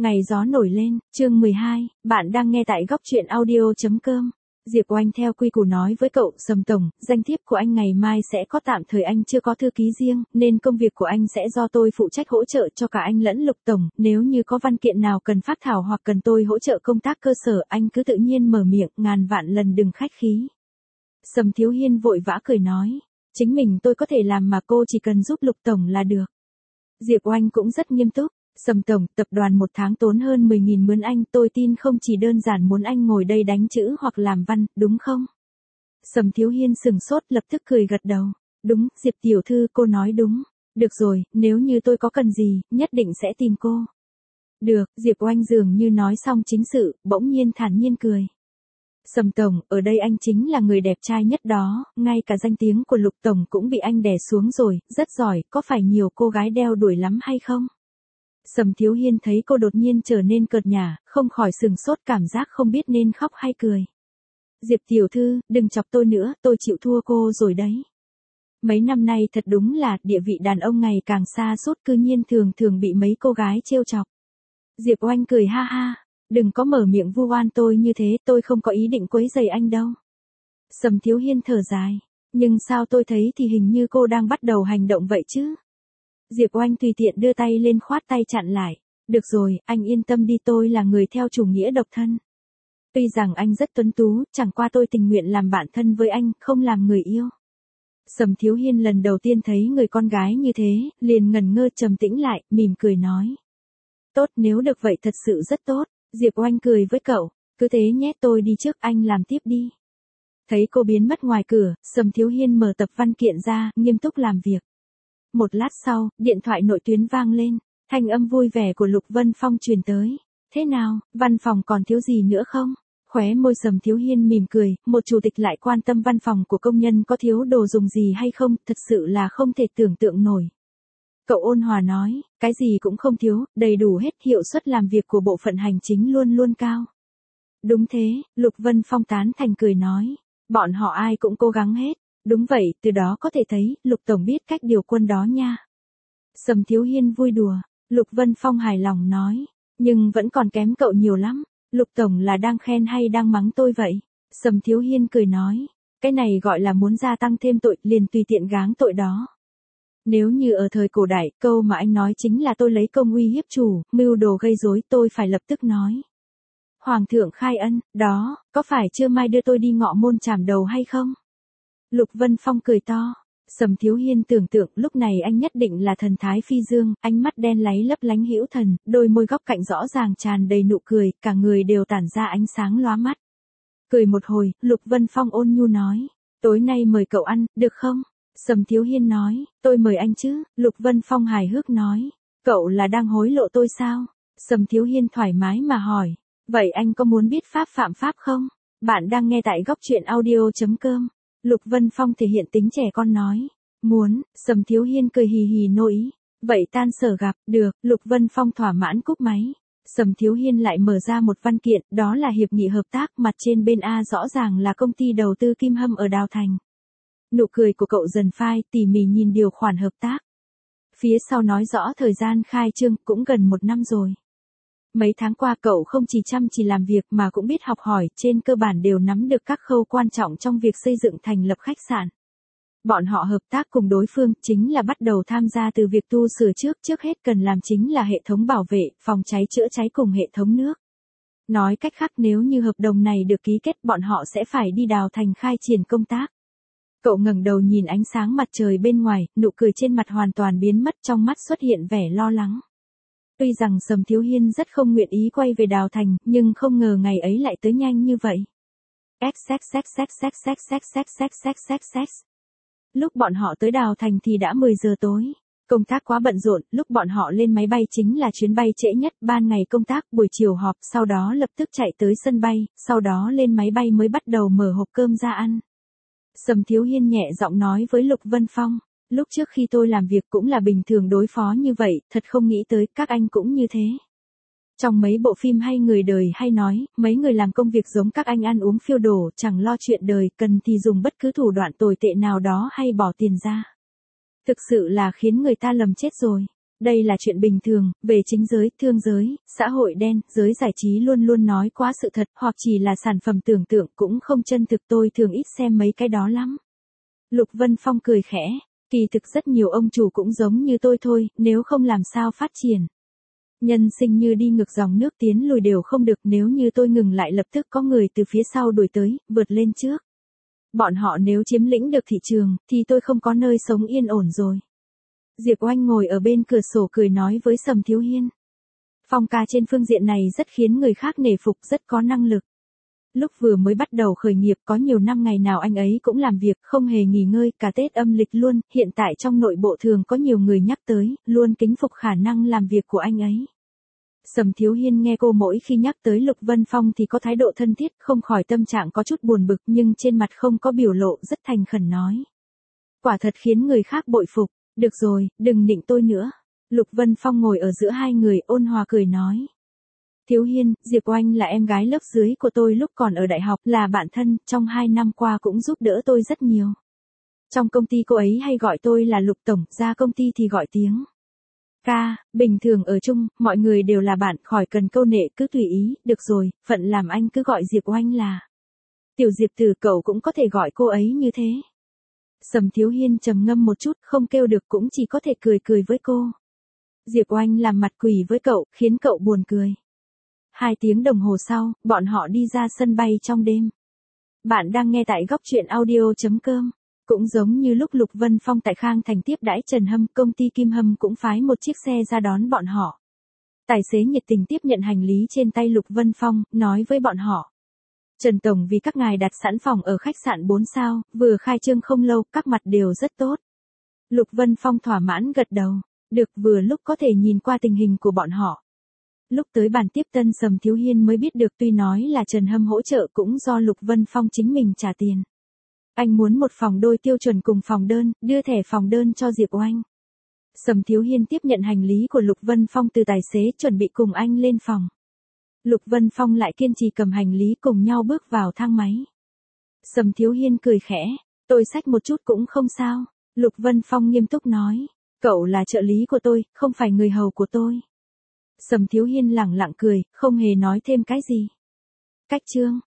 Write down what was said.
Ngày gió nổi lên, chương 12, bạn đang nghe tại góc truyện audio.com. Diệp Oanh theo quy củ nói với cậu, Sầm tổng, danh thiếp của anh ngày mai sẽ có, tạm thời anh chưa có thư ký riêng, nên công việc của anh sẽ do tôi phụ trách hỗ trợ cho cả anh lẫn Lục tổng, nếu như có văn kiện nào cần phác thảo hoặc cần tôi hỗ trợ công tác cơ sở, anh cứ tự nhiên mở miệng, ngàn vạn lần đừng khách khí. Sầm Thiếu Hiên vội vã cười nói, chính mình tôi có thể làm mà, cô chỉ cần giúp Lục tổng là được. Diệp Oanh cũng rất nghiêm túc. Sầm tổng, tập đoàn một tháng tốn hơn 10.000 mướn anh, tôi tin không chỉ đơn giản muốn anh ngồi đây đánh chữ hoặc làm văn, đúng không? Sầm Thiếu Hiên sừng sốt, lập tức cười gật đầu. Đúng, Diệp tiểu thư, cô nói đúng. Được rồi, nếu như tôi có cần gì, nhất định sẽ tìm cô. Được, Diệp Oanh dường như nói xong chính sự, bỗng nhiên thản nhiên cười. Sầm tổng, ở đây anh chính là người đẹp trai nhất đó, ngay cả danh tiếng của Lục tổng cũng bị anh đè xuống rồi, rất giỏi, có phải nhiều cô gái đeo đuổi lắm hay không? Sầm Thiếu Hiên thấy cô đột nhiên trở nên cợt nhả, không khỏi sừng sốt, cảm giác không biết nên khóc hay cười. Diệp tiểu thư, đừng chọc tôi nữa, tôi chịu thua cô rồi đấy. Mấy năm nay thật đúng là, địa vị đàn ông ngày càng xa sút, cư nhiên thường thường bị mấy cô gái trêu chọc. Diệp Oanh cười ha ha, đừng có mở miệng vu oan tôi như thế, tôi không có ý định quấy rầy anh đâu. Sầm Thiếu Hiên thở dài, nhưng sao tôi thấy thì hình như cô đang bắt đầu hành động vậy chứ? Diệp Oanh tùy tiện đưa tay lên khoát tay chặn lại. Được rồi, anh yên tâm đi, tôi là người theo chủ nghĩa độc thân. Tuy rằng anh rất tuấn tú, chẳng qua tôi tình nguyện làm bạn thân với anh, không làm người yêu. Sầm Thiếu Hiên lần đầu tiên thấy người con gái như thế, liền ngẩn ngơ trầm tĩnh lại, mỉm cười nói. Tốt, nếu được vậy thật sự rất tốt. Diệp Oanh cười với cậu, cứ thế nhé, tôi đi trước, anh làm tiếp đi. Thấy cô biến mất ngoài cửa, Sầm Thiếu Hiên mở tập văn kiện ra, nghiêm túc làm việc. Một lát sau, điện thoại nội tuyến vang lên, thanh âm vui vẻ của Lục Vân Phong truyền tới. Thế nào, văn phòng còn thiếu gì nữa không? Khóe môi Sầm Thiếu Hiên mỉm cười, một chủ tịch lại quan tâm văn phòng của công nhân có thiếu đồ dùng gì hay không, thật sự là không thể tưởng tượng nổi. Cậu ôn hòa nói, cái gì cũng không thiếu, đầy đủ hết, hiệu suất làm việc của bộ phận hành chính luôn luôn cao. Đúng thế, Lục Vân Phong tán thành cười nói, bọn họ ai cũng cố gắng hết. Đúng vậy, từ đó có thể thấy, Lục tổng biết cách điều quân đó nha. Sầm Thiếu Hiên vui đùa, Lục Vân Phong hài lòng nói, nhưng vẫn còn kém cậu nhiều lắm. Lục tổng là đang khen hay đang mắng tôi vậy? Sầm Thiếu Hiên cười nói, cái này gọi là muốn gia tăng thêm tội, liền tùy tiện gáng tội đó. Nếu như ở thời cổ đại, câu mà anh nói chính là tôi lấy công uy hiếp chủ, mưu đồ gây rối, tôi phải lập tức nói. Hoàng thượng khai ân, đó, có phải trưa mai đưa tôi đi ngọ môn chảm đầu hay không? Lục Vân Phong cười to. Sầm Thiếu Hiên tưởng tượng lúc này anh nhất định là thần thái phi dương, ánh mắt đen láy lấp lánh hữu thần, đôi môi góc cạnh rõ ràng tràn đầy nụ cười, cả người đều tản ra ánh sáng lóa mắt. Cười một hồi, Lục Vân Phong ôn nhu nói, tối nay mời cậu ăn, được không? Sầm Thiếu Hiên nói, tôi mời anh chứ. Lục Vân Phong hài hước nói, cậu là đang hối lộ tôi sao? Sầm Thiếu Hiên thoải mái mà hỏi, vậy anh có muốn biết pháp phạm pháp không? Bạn đang nghe tại góc truyện audio.com. Lục Vân Phong thể hiện tính trẻ con nói, muốn. Sầm Thiếu Hiên cười hì hì nỗi ý, vậy tan sở gặp, được. Lục Vân Phong thỏa mãn cúp máy. Sầm Thiếu Hiên lại mở ra một văn kiện, đó là hiệp nghị hợp tác, mặt trên bên A rõ ràng là công ty đầu tư Kim Hâm ở Đào Thành. Nụ cười của cậu dần phai, tỉ mỉ nhìn điều khoản hợp tác. Phía sau nói rõ thời gian khai trương, cũng gần 1 năm rồi. Mấy tháng qua cậu không chỉ chăm chỉ làm việc mà cũng biết học hỏi, trên cơ bản đều nắm được các khâu quan trọng trong việc xây dựng thành lập khách sạn. Bọn họ hợp tác cùng đối phương chính là bắt đầu tham gia từ việc tu sửa trước hết cần làm chính là hệ thống bảo vệ, phòng cháy chữa cháy cùng hệ thống nước. Nói cách khác, nếu như hợp đồng này được ký kết, bọn họ sẽ phải đi Đào Thành khai triển công tác. Cậu ngẩng đầu nhìn ánh sáng mặt trời bên ngoài, nụ cười trên mặt hoàn toàn biến mất, trong mắt xuất hiện vẻ lo lắng. Tuy rằng Sầm Thiếu Hiên rất không nguyện ý quay về Đào Thành, nhưng không ngờ ngày ấy lại tới nhanh như vậy. Lúc bọn họ tới Đào Thành thì đã 10 giờ tối. Công tác quá bận rộn, lúc bọn họ lên máy bay chính là chuyến bay trễ nhất, ban ngày công tác, buổi chiều họp, sau đó lập tức chạy tới sân bay, sau đó lên máy bay mới bắt đầu mở hộp cơm ra ăn. Sầm Thiếu Hiên nhẹ giọng nói với Lục Vân Phong, lúc trước khi tôi làm việc cũng là bình thường đối phó như vậy, thật không nghĩ tới các anh cũng như thế. Trong mấy bộ phim hay người đời hay nói, mấy người làm công việc giống các anh ăn uống phiêu đổ, chẳng lo chuyện đời, cần thì dùng bất cứ thủ đoạn tồi tệ nào đó hay bỏ tiền ra. Thực sự là khiến người ta lầm chết rồi. Đây là chuyện bình thường, về chính giới, thương giới, xã hội đen, giới giải trí luôn luôn nói quá sự thật, hoặc chỉ là sản phẩm tưởng tượng cũng không chân thực, tôi thường ít xem mấy cái đó lắm. Lục Vân Phong cười khẽ, kỳ thực rất nhiều ông chủ cũng giống như tôi thôi, nếu không làm sao phát triển. Nhân sinh như đi ngược dòng nước, tiến lùi đều không được, nếu như tôi ngừng lại lập tức có người từ phía sau đuổi tới, vượt lên trước. Bọn họ nếu chiếm lĩnh được thị trường, thì tôi không có nơi sống yên ổn rồi. Diệp Oanh ngồi ở bên cửa sổ cười nói với Sầm Thiếu Hiên. Phong ca trên phương diện này rất khiến người khác nể phục, rất có năng lực. Lúc vừa mới bắt đầu khởi nghiệp có nhiều năm ngày nào anh ấy cũng làm việc, không hề nghỉ ngơi, cả Tết âm lịch luôn, hiện tại trong nội bộ thường có nhiều người nhắc tới, luôn kính phục khả năng làm việc của anh ấy. Sầm Thiếu Hiên nghe cô mỗi khi nhắc tới Lục Vân Phong thì có thái độ thân thiết, không khỏi tâm trạng có chút buồn bực nhưng trên mặt không có biểu lộ, rất thành khẩn nói. Quả thật khiến người khác bội phục, được rồi, đừng nịnh tôi nữa. Lục Vân Phong ngồi ở giữa hai người ôn hòa cười nói. Thiếu Hiên, Diệp Oanh là em gái lớp dưới của tôi lúc còn ở đại học, là bạn thân, trong 2 năm qua cũng giúp đỡ tôi rất nhiều. Trong công ty cô ấy hay gọi tôi là Lục Tổng, ra công ty thì gọi tiếng ca, bình thường ở chung, mọi người đều là bạn, khỏi cần câu nệ, cứ tùy ý, được rồi, phận làm anh cứ gọi Diệp Oanh là. Tiểu Diệp Tử, cậu cũng có thể gọi cô ấy như thế. Sầm Thiếu Hiên trầm ngâm một chút, không kêu được cũng chỉ có thể cười cười với cô. Diệp Oanh làm mặt quỷ với cậu, khiến cậu buồn cười. 2 tiếng đồng hồ sau, bọn họ đi ra sân bay trong đêm. Bạn đang nghe tại góc truyện audio.com. Cũng giống như lúc Lục Vân Phong tại Khang Thành tiếp đãi Trần Hâm, công ty Kim Hâm cũng phái một chiếc xe ra đón bọn họ. Tài xế nhiệt tình tiếp nhận hành lý trên tay Lục Vân Phong, nói với bọn họ. Trần Tổng, vì các ngài đặt sẵn phòng ở khách sạn 4 sao, vừa khai trương không lâu, các mặt đều rất tốt. Lục Vân Phong thỏa mãn gật đầu. Được, vừa lúc có thể nhìn qua tình hình của bọn họ. Lúc tới bàn tiếp tân, Sầm Thiếu Hiên mới biết được tuy nói là Trần Hâm hỗ trợ cũng do Lục Vân Phong chính mình trả tiền. Anh muốn một phòng đôi tiêu chuẩn cùng phòng đơn, đưa thẻ phòng đơn cho Diệp Oanh. Sầm Thiếu Hiên tiếp nhận hành lý của Lục Vân Phong từ tài xế, chuẩn bị cùng anh lên phòng. Lục Vân Phong lại kiên trì cầm hành lý, cùng nhau bước vào thang máy. Sầm Thiếu Hiên cười khẽ, tôi xách một chút cũng không sao. Lục Vân Phong nghiêm túc nói, cậu là trợ lý của tôi, không phải người hầu của tôi. Sầm Thiếu Hiên lẳng lặng cười, không hề nói thêm cái gì. Cách chương